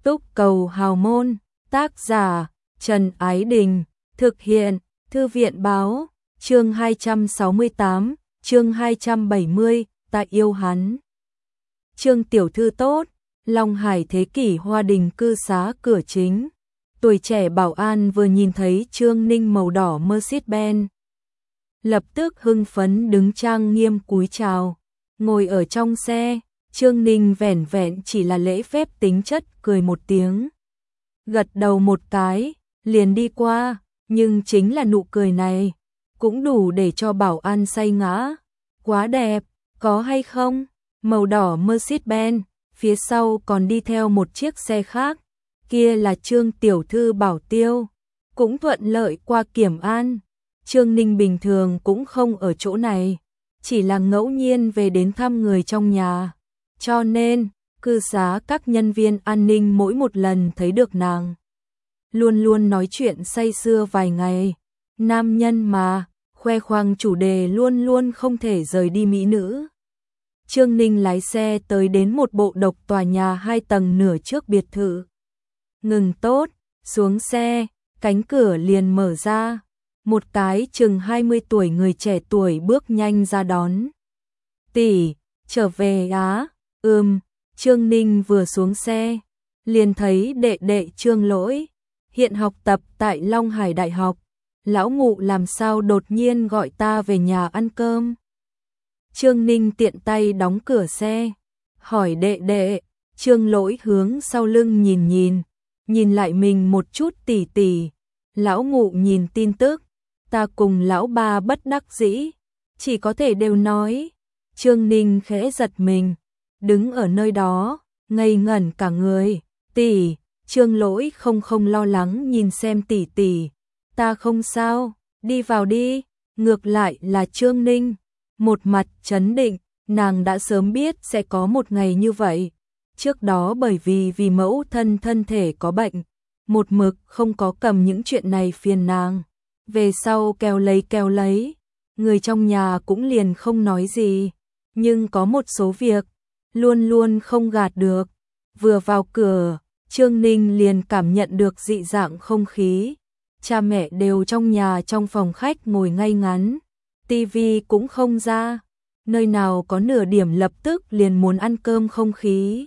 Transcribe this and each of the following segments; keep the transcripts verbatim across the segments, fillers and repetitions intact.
Túc Cầu Hào Môn, tác giả Trần Ái Đình, thực hiện Thư viện Báo, chương hai trăm sáu mươi tám, chương hai trăm bảy mươi, ta yêu hắn. Trương tiểu thư tốt, Long Hải Thế Kỷ Hoa Đình cư xá cửa chính. Tuổi trẻ bảo an vừa nhìn thấy Trương Ninh màu đỏ Mercedes-Benz, lập tức hưng phấn đứng trang nghiêm cúi chào. Ngồi ở trong xe, Trương Ninh vẻn vẹn chỉ là lễ phép tính chất cười một tiếng, gật đầu một cái, liền đi qua, nhưng chính là nụ cười này cũng đủ để cho bảo an say ngã. Quá đẹp, có hay không? Màu đỏ Mercedes-Benz, phía sau còn đi theo một chiếc xe khác, kia là Trương tiểu thư bảo tiêu, cũng thuận lợi qua kiểm an. Trương Ninh bình thường cũng không ở chỗ này, chỉ là ngẫu nhiên về đến thăm người trong nhà, cho nên cư xá các nhân viên an ninh mỗi một lần thấy được nàng luôn luôn nói chuyện say sưa vài ngày. Nam nhân mà, khoe khoang chủ đề luôn luôn không thể rời đi mỹ nữ. Trương Ninh lái xe tới đến một bộ độc tòa nhà hai tầng nửa trước biệt thự. Ngừng tốt, xuống xe, cánh cửa liền mở ra. Một cái chừng hai mươi tuổi người trẻ tuổi bước nhanh ra đón. Tỷ, trở về á? Ừm. Trương Ninh vừa xuống xe, liền thấy đệ đệ Trương Lỗi, hiện học tập tại Long Hải Đại học. Lão Ngụ làm sao đột nhiên gọi ta về nhà ăn cơm? Trương Ninh tiện tay đóng cửa xe, hỏi đệ đệ. Trương Lỗi hướng sau lưng nhìn nhìn, nhìn lại mình một chút tỉ tỉ. Lão Ngụ nhìn tin tức, ta cùng lão ba bất đắc dĩ, chỉ có thể đều nói. Trương Ninh khẽ giật mình, đứng ở nơi đó, ngây ngẩn cả người. Tỷ, Trương Lỗi không không lo lắng nhìn xem tỷ tỷ. Ta không sao, đi vào đi. Ngược lại là Trương Ninh, một mặt trấn định, nàng đã sớm biết sẽ có một ngày như vậy. Trước đó bởi vì vì mẫu thân thân thể có bệnh, một mực không có cầm những chuyện này phiền nàng. Về sau kèo lấy kèo lấy, người trong nhà cũng liền không nói gì. Nhưng có một số việc, luôn luôn không gạt được. Vừa vào cửa, Trương Ninh liền cảm nhận được dị dạng không khí. Cha mẹ đều trong nhà trong phòng khách ngồi ngay ngắn, tivi cũng không ra, nơi nào có nửa điểm lập tức liền muốn ăn cơm không khí.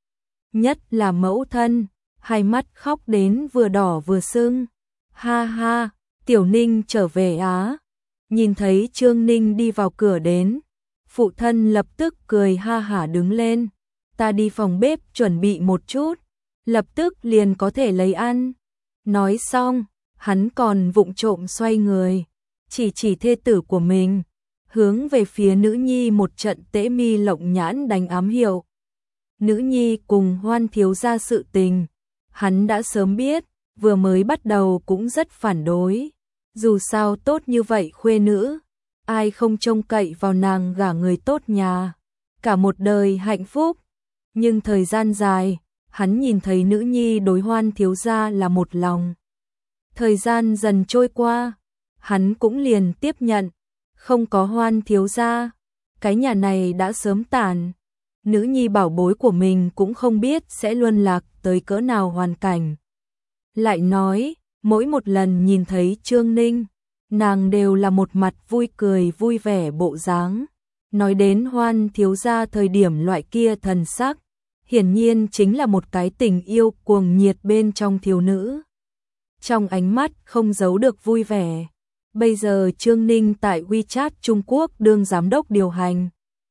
Nhất là mẫu thân, hai mắt khóc đến vừa đỏ vừa sưng. Ha ha, Tiểu Ninh trở về á. Nhìn thấy Trương Ninh đi vào cửa đến, phụ thân lập tức cười ha hả đứng lên. Ta đi phòng bếp chuẩn bị một chút, lập tức liền có thể lấy ăn. Nói xong, hắn còn vụng trộm xoay người, chỉ chỉ thê tử của mình, hướng về phía nữ nhi một trận tễ mi lộng nhãn đánh ám hiệu. Nữ nhi cùng Hoan thiếu gia sự tình, hắn đã sớm biết, vừa mới bắt đầu cũng rất phản đối. Dù sao tốt như vậy khuê nữ, ai không trông cậy vào nàng gả người tốt nhà, cả một đời hạnh phúc. Nhưng thời gian dài, hắn nhìn thấy nữ nhi đối Hoan thiếu gia là một lòng. Thời gian dần trôi qua, hắn cũng liền tiếp nhận, không có Hoan thiếu gia, cái nhà này đã sớm tàn. Nữ nhi bảo bối của mình cũng không biết sẽ luân lạc tới cỡ nào hoàn cảnh. Lại nói, mỗi một lần nhìn thấy Trương Ninh, nàng đều là một mặt vui cười vui vẻ bộ dáng. Nói đến Hoan thiếu gia thời điểm loại kia thần sắc, hiển nhiên chính là một cái tình yêu cuồng nhiệt bên trong thiếu nữ. Trong ánh mắt không giấu được vui vẻ. Bây giờ Trương Ninh tại WeChat Trung Quốc đương giám đốc điều hành.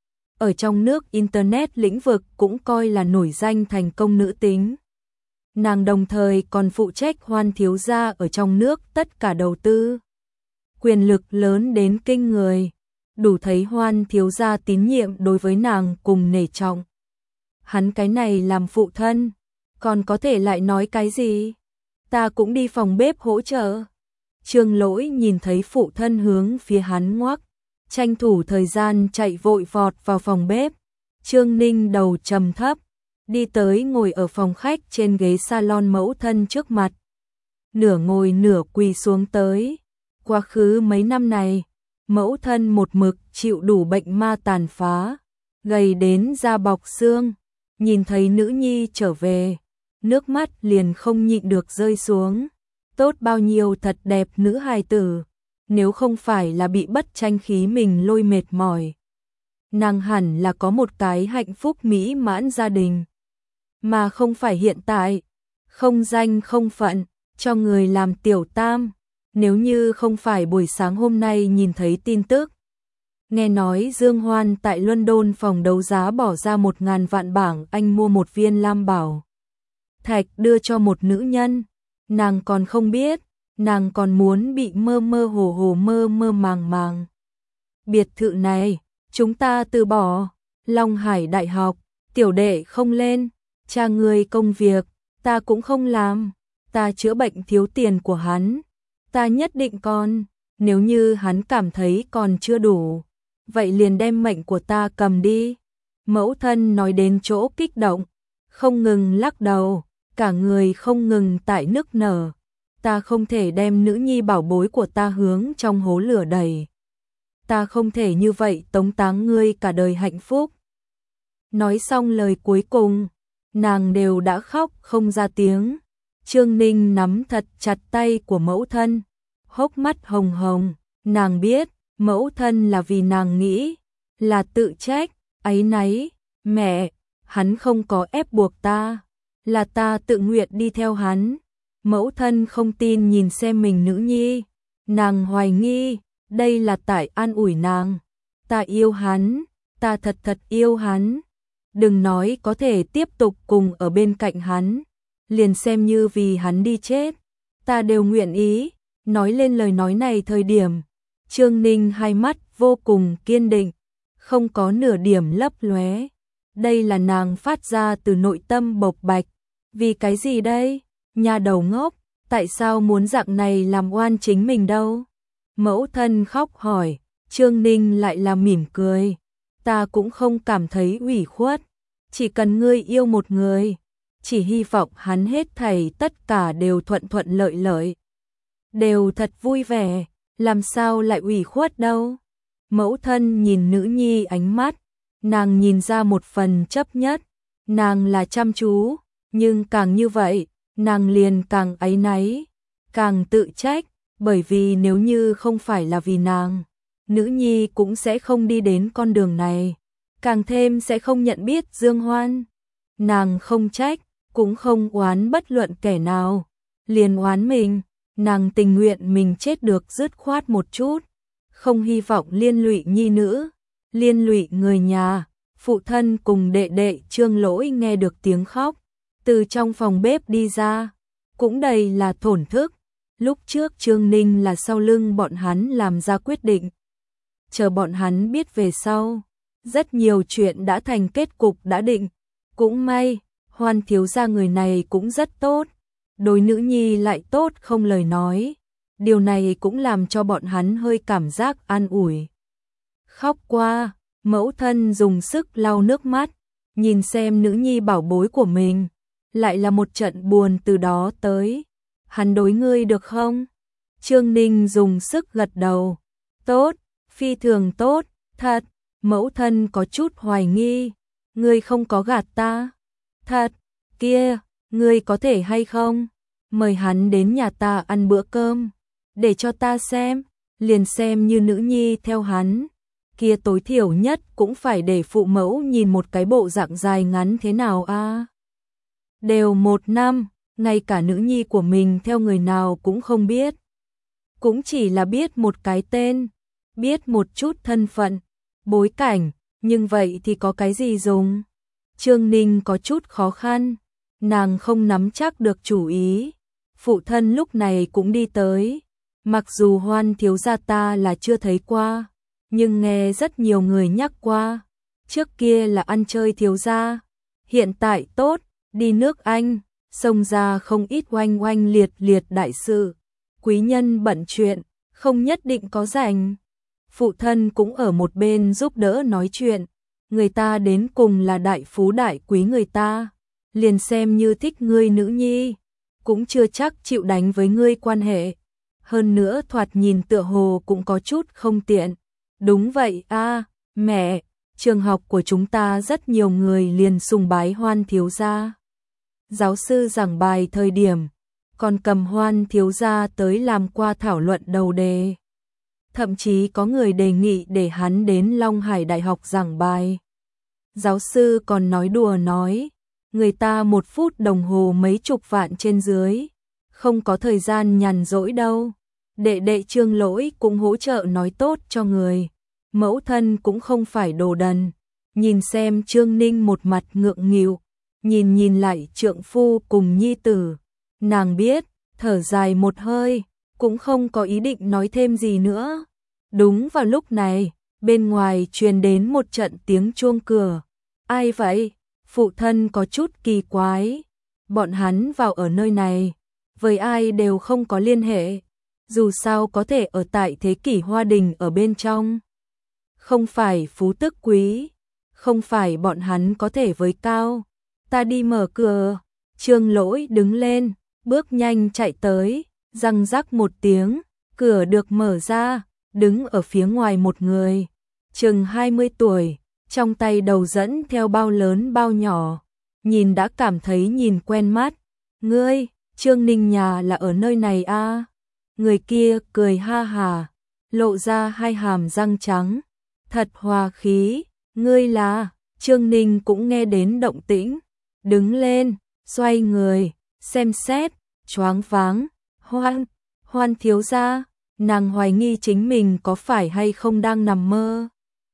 Ở trong nước Internet lĩnh vực cũng coi là nổi danh thành công nữ tính. Nàng đồng thời còn phụ trách Hoan thiếu gia ở trong nước tất cả đầu tư. Quyền lực lớn đến kinh người, đủ thấy Hoan thiếu gia tín nhiệm đối với nàng cùng nể trọng. Hắn cái này làm phụ thân, còn có thể lại nói cái gì? Ta cũng đi phòng bếp hỗ trợ. Trương Lỗi nhìn thấy phụ thân hướng phía hắn ngoắc, tranh thủ thời gian chạy vội vọt vào phòng bếp. Trương Ninh đầu trầm thấp, đi tới ngồi ở phòng khách trên ghế salon mẫu thân trước mặt. Nửa ngồi nửa quỳ xuống tới. Quá khứ mấy năm này, mẫu thân một mực chịu đủ bệnh ma tàn phá, gầy đến da bọc xương. Nhìn thấy nữ nhi trở về, nước mắt liền không nhịn được rơi xuống. Tốt bao nhiêu thật đẹp nữ hài tử, nếu không phải là bị bất tranh khí mình lôi mệt mỏi. Nàng hẳn là có một cái hạnh phúc mỹ mãn gia đình. Mà không phải hiện tại, không danh không phận, cho người làm tiểu tam. Nếu như không phải buổi sáng hôm nay nhìn thấy tin tức, nghe nói Dương Hoan tại London phòng đấu giá bỏ ra một ngàn vạn bảng Anh mua một viên lam bảo thạch đưa cho một nữ nhân, nàng còn không biết, nàng còn muốn bị mơ mơ hồ hồ mơ mơ màng màng. Biệt thự này, chúng ta từ bỏ, Long Hải Đại học, tiểu đệ không lên, cha người công việc, ta cũng không làm, ta chữa bệnh thiếu tiền của hắn, ta nhất định còn, nếu như hắn cảm thấy còn chưa đủ, vậy liền đem mệnh của ta cầm đi. Mẫu thân nói đến chỗ kích động, không ngừng lắc đầu, cả người không ngừng tại nức nở. Ta không thể đem nữ nhi bảo bối của ta hướng trong hố lửa đẩy. Ta không thể như vậy tống táng ngươi cả đời hạnh phúc. Nói xong lời cuối cùng, nàng đều đã khóc không ra tiếng. Trương Ninh nắm thật chặt tay của mẫu thân, hốc mắt hồng hồng, nàng biết, mẫu thân là vì nàng nghĩ, là tự trách, áy náy, mẹ, hắn không có ép buộc ta, là ta tự nguyện đi theo hắn. Mẫu thân không tin nhìn xem mình nữ nhi, nàng hoài nghi, đây là tại an ủi nàng, ta yêu hắn, ta thật thật yêu hắn, đừng nói có thể tiếp tục cùng ở bên cạnh hắn, liền xem như vì hắn đi chết, ta đều nguyện ý. Nói lên lời nói này thời điểm, Trương Ninh hai mắt vô cùng kiên định, không có nửa điểm lấp lóe. Đây là nàng phát ra từ nội tâm bộc bạch. Vì cái gì đây? Nhà đầu ngốc, tại sao muốn dạng này làm oan chính mình đâu? Mẫu thân khóc hỏi, Trương Ninh lại là mỉm cười. Ta cũng không cảm thấy ủy khuất, chỉ cần ngươi yêu một người, chỉ hy vọng hắn hết thảy tất cả đều thuận thuận lợi lợi. Đều thật vui vẻ, làm sao lại ủy khuất đâu. Mẫu thân nhìn nữ nhi ánh mắt, nàng nhìn ra một phần chấp nhất, nàng là chăm chú, nhưng càng như vậy, nàng liền càng áy náy, càng tự trách, bởi vì nếu như không phải là vì nàng, nữ nhi cũng sẽ không đi đến con đường này, càng thêm sẽ không nhận biết Dương Hoan. Nàng không trách, cũng không oán bất luận kẻ nào, liền oán mình. Nàng tình nguyện mình chết được dứt khoát một chút, không hy vọng liên lụy nhi nữ, liên lụy người nhà. Phụ thân cùng đệ đệ Trương Lỗi nghe được tiếng khóc, từ trong phòng bếp đi ra, cũng đầy là thổn thức. Lúc trước Trương Ninh là sau lưng bọn hắn làm ra quyết định, chờ bọn hắn biết về sau, rất nhiều chuyện đã thành kết cục đã định. Cũng may, Hoan thiếu gia người này cũng rất tốt, đối nữ nhi lại tốt không lời nói, điều này cũng làm cho bọn hắn hơi cảm giác an ủi. Khóc qua, mẫu thân dùng sức lau nước mắt, nhìn xem nữ nhi bảo bối của mình, lại là một trận buồn từ đó tới. Hắn đối ngươi được không? Trương Ninh dùng sức gật đầu. Tốt, phi thường tốt, thật. Mẫu thân có chút hoài nghi, ngươi không có gạt ta. Thật, kia, ngươi có thể hay không mời hắn đến nhà ta ăn bữa cơm, để cho ta xem, liền xem như nữ nhi theo hắn, kia tối thiểu nhất cũng phải để phụ mẫu nhìn một cái bộ dạng dài ngắn thế nào a. À? Đều một năm, ngay cả nữ nhi của mình theo người nào cũng không biết, cũng chỉ là biết một cái tên, biết một chút thân phận, bối cảnh, nhưng vậy thì có cái gì dùng? Trương Ninh có chút khó khăn, nàng không nắm chắc được chủ ý. Phụ thân lúc này cũng đi tới, mặc dù Hoan thiếu gia ta là chưa thấy qua, nhưng nghe rất nhiều người nhắc qua, trước kia là ăn chơi thiếu gia, hiện tại tốt, đi nước Anh, xông ra không ít oanh oanh liệt liệt đại sự, quý nhân bận chuyện, không nhất định có rảnh. Phụ thân cũng ở một bên giúp đỡ nói chuyện, người ta đến cùng là đại phú đại quý người ta, liền xem như thích ngươi nữ nhi, cũng chưa chắc chịu đánh với ngươi quan hệ. Hơn nữa thoạt nhìn tựa hồ cũng có chút không tiện. Đúng vậy a, à, mẹ, trường học của chúng ta rất nhiều người liền sùng bái Hoan thiếu gia. giáo sư giảng bài thời điểm, còn cầm Hoan thiếu gia tới làm qua thảo luận đầu đề. Thậm chí có người đề nghị để hắn đến Long Hải Đại học giảng bài. Giáo sư còn nói đùa nói, người ta một phút đồng hồ mấy chục vạn trên dưới, không có thời gian nhàn rỗi đâu. Đệ đệ Trương Lỗi cũng hỗ trợ nói tốt cho người, mẫu thân cũng không phải đồ đần. Nhìn xem Trương Ninh một mặt ngượng nghịu, nhìn nhìn lại trượng phu cùng nhi tử, nàng biết, thở dài một hơi, cũng không có ý định nói thêm gì nữa. Đúng vào lúc này, bên ngoài truyền đến một trận tiếng chuông cửa. Ai vậy? Phụ thân có chút kỳ quái. Bọn hắn vào ở nơi này, với ai đều không có liên hệ. Dù sao có thể ở tại thế kỷ Hoa Đình ở bên trong. Không phải phú tức quý, không phải bọn hắn có thể với cao. Ta đi mở cửa. Trương Lỗi đứng lên, bước nhanh chạy tới, răng rắc một tiếng, cửa được mở ra, đứng ở phía ngoài một người, chừng hai mươi tuổi, trong tay đầu dẫn theo bao lớn bao nhỏ, nhìn đã cảm thấy nhìn quen mắt. Ngươi, Trương Ninh nhà là ở nơi này a? À? Người kia cười ha hà, lộ ra hai hàm răng trắng, thật hòa khí. Ngươi là? Trương Ninh cũng nghe đến động tĩnh, đứng lên, xoay người, xem xét, choáng váng. Hoan, Hoan thiếu gia. Nàng hoài nghi chính mình có phải hay không đang nằm mơ.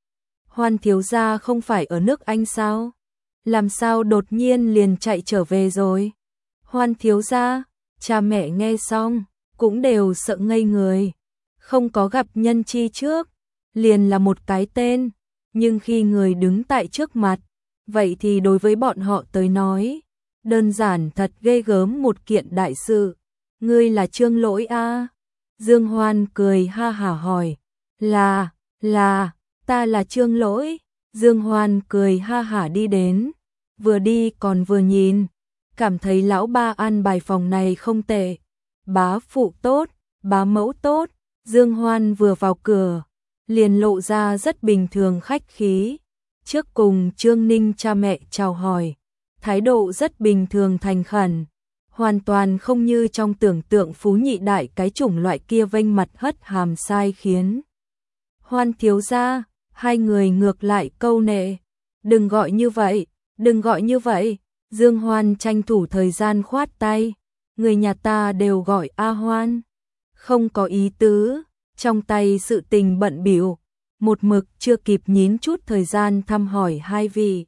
Hoan thiếu gia không phải ở nước Anh sao? Làm sao đột nhiên liền chạy trở về rồi? Hoan thiếu gia, cha mẹ nghe xong, cũng đều sợ ngây người. Không có gặp nhân chi trước, liền là một cái tên, nhưng khi người đứng tại trước mặt, vậy thì đối với bọn họ tới nói, đơn giản thật ghê gớm một kiện đại sự. Ngươi là Trương Lỗi a? À? Dương Hoan cười ha hả hỏi, là, là, ta là Trương Lỗi. Dương Hoan cười ha hả đi đến, vừa đi còn vừa nhìn, cảm thấy lão ba an bài phòng này không tệ, bá phụ tốt, bá mẫu tốt. Dương Hoan vừa vào cửa, liền lộ ra rất bình thường khách khí, trước cùng Trương Ninh cha mẹ chào hỏi, thái độ rất bình thường thành khẩn. Hoàn toàn không như trong tưởng tượng phú nhị đại cái chủng loại kia vênh mặt hất hàm sai khiến. Hoan thiếu gia, hai người ngược lại câu nệ. Đừng gọi như vậy, đừng gọi như vậy. Dương Hoan tranh thủ thời gian khoát tay. Người nhà ta đều gọi A Hoan. Không có ý tứ, trong tay sự tình bận bịu, một mực chưa kịp nhín chút thời gian thăm hỏi hai vị.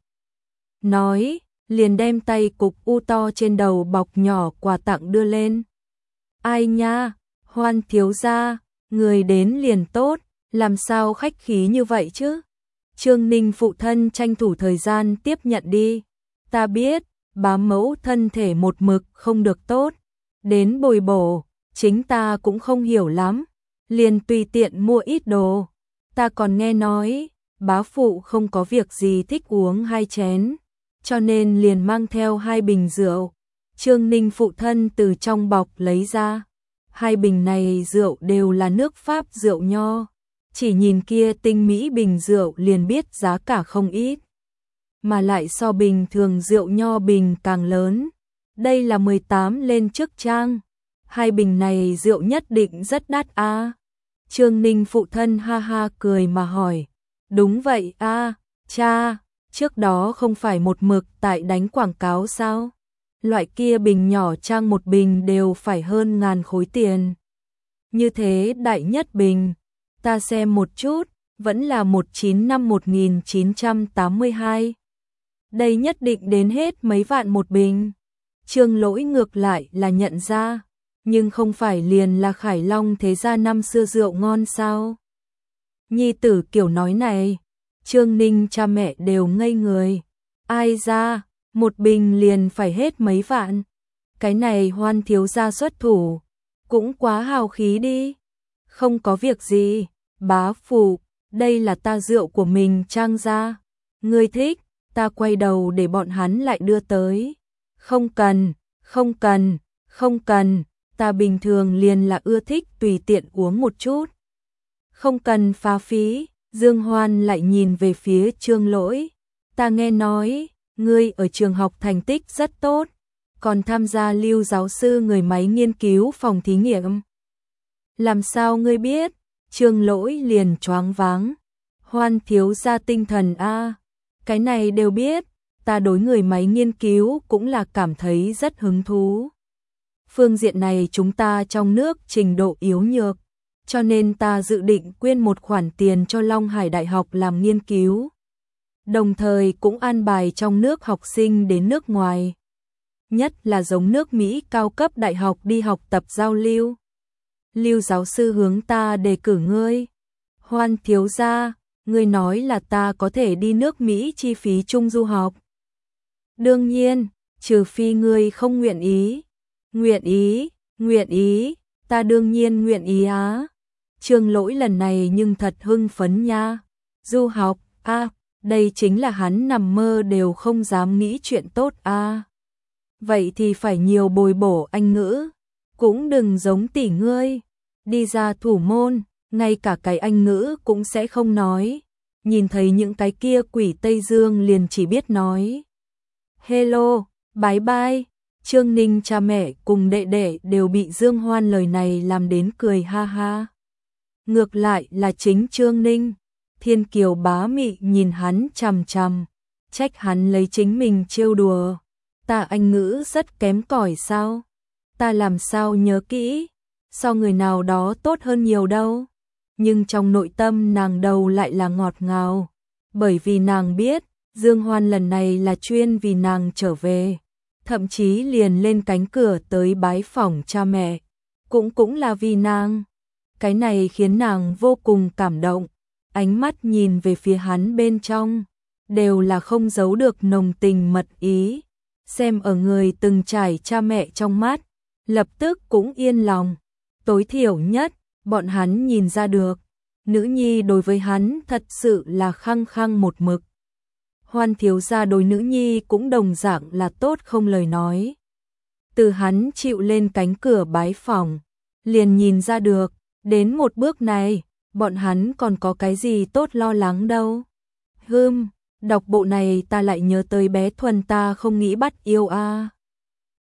Nói, liền đem tay cục u to trên đầu bọc nhỏ quà tặng đưa lên. Ai nha, Hoan thiếu gia, người đến liền tốt, làm sao khách khí như vậy chứ? Trương Ninh phụ thân tranh thủ thời gian tiếp nhận đi. Ta biết, bá mẫu thân thể một mực không được tốt, đến bồi bổ, chính ta cũng không hiểu lắm, liền tùy tiện mua ít đồ. Ta còn nghe nói, bá phụ không có việc gì thích uống hai chén, cho nên liền mang theo hai bình rượu. Trương Ninh phụ thân từ trong bọc lấy ra, hai bình này rượu đều là nước Pháp rượu nho, chỉ nhìn kia tinh mỹ bình rượu liền biết giá cả không ít, mà lại so bình thường rượu nho bình càng lớn. Đây là mười tám lên chức trang, hai bình này rượu nhất định rất đắt a. À? Trương Ninh phụ thân ha ha cười mà hỏi, đúng vậy a, à, cha. Trước đó không phải một mực tại đánh quảng cáo sao? Loại kia bình nhỏ trang một bình đều phải hơn ngàn khối tiền. Như thế đại nhất bình, ta xem một chút, vẫn là một chín năm một nghìn chín trăm tám mươi hai. Đây nhất định đến hết mấy vạn một bình. Trương Lỗi ngược lại là nhận ra, nhưng không phải liền là Khải Long thế gia năm xưa rượu ngon sao? Nhi tử kiểu nói này, Trương Ninh cha mẹ đều ngây người. Ai ra, một bình liền phải hết mấy vạn. Cái này Hoan thiếu gia xuất thủ, cũng quá hào khí đi. Không có việc gì, bá phụ, đây là ta rượu của mình trang ra. Ngươi thích, ta quay đầu để bọn hắn lại đưa tới. Không cần, không cần, không cần, ta bình thường liền là ưa thích tùy tiện uống một chút. Không cần phá phí. Dương Hoan lại nhìn về phía Trương Lỗi. Ta nghe nói, ngươi ở trường học thành tích rất tốt, còn tham gia Lưu giáo sư người máy nghiên cứu phòng thí nghiệm. Làm sao ngươi biết? Trương Lỗi liền choáng váng. Hoan thiếu gia tinh thần a, cái này đều biết, ta đối người máy nghiên cứu cũng là cảm thấy rất hứng thú. Phương diện này chúng ta trong nước trình độ yếu nhược, cho nên ta dự định quyên một khoản tiền cho Long Hải Đại học làm nghiên cứu. Đồng thời cũng an bài trong nước học sinh đến nước ngoài. Nhất là giống nước Mỹ cao cấp đại học đi học tập giao lưu. Lưu giáo sư hướng ta đề cử ngươi. Hoan thiếu gia, ngươi nói là ta có thể đi nước Mỹ chi phí chung du học. Đương nhiên, trừ phi ngươi không nguyện ý. Nguyện ý, nguyện ý, ta đương nhiên nguyện ý á. Trương Lỗi lần này nhưng thật hưng phấn nha. Du học, a, à, đây chính là hắn nằm mơ đều không dám nghĩ chuyện tốt a. À. Vậy thì phải nhiều bồi bổ Anh ngữ, cũng đừng giống tỷ ngươi, đi ra thủ môn, ngay cả cái Anh ngữ cũng sẽ không nói. Nhìn thấy những cái kia quỷ Tây Dương liền chỉ biết nói hello, bye bye. Trương Ninh cha mẹ cùng đệ đệ đều bị Dương Hoan lời này làm đến cười ha ha. Ngược lại là chính Trương Ninh, Thiên Kiều bá mị nhìn hắn chằm chằm, trách hắn lấy chính mình trêu đùa. Ta Anh ngữ rất kém cỏi sao? Ta làm sao nhớ kỹ, so người nào đó tốt hơn nhiều đâu. Nhưng trong nội tâm nàng đầu lại là ngọt ngào, bởi vì nàng biết Dương Hoan lần này là chuyên vì nàng trở về, thậm chí liền lên cánh cửa tới bái phỏng cha mẹ, cũng cũng là vì nàng. Cái này khiến nàng vô cùng cảm động, ánh mắt nhìn về phía hắn bên trong, đều là không giấu được nồng tình mật ý. Xem ở người từng trải cha mẹ trong mắt, lập tức cũng yên lòng. Tối thiểu nhất, bọn hắn nhìn ra được, nữ nhi đối với hắn thật sự là khăng khăng một mực. Hoan thiếu gia đối nữ nhi cũng đồng dạng là tốt không lời nói. Từ hắn chịu lên cánh cửa bái phỏng, liền nhìn ra được, đến một bước này, bọn hắn còn có cái gì tốt lo lắng đâu. Hừm, đọc bộ này ta lại nhớ tới bé Thuần ta không nghĩ bắt yêu a.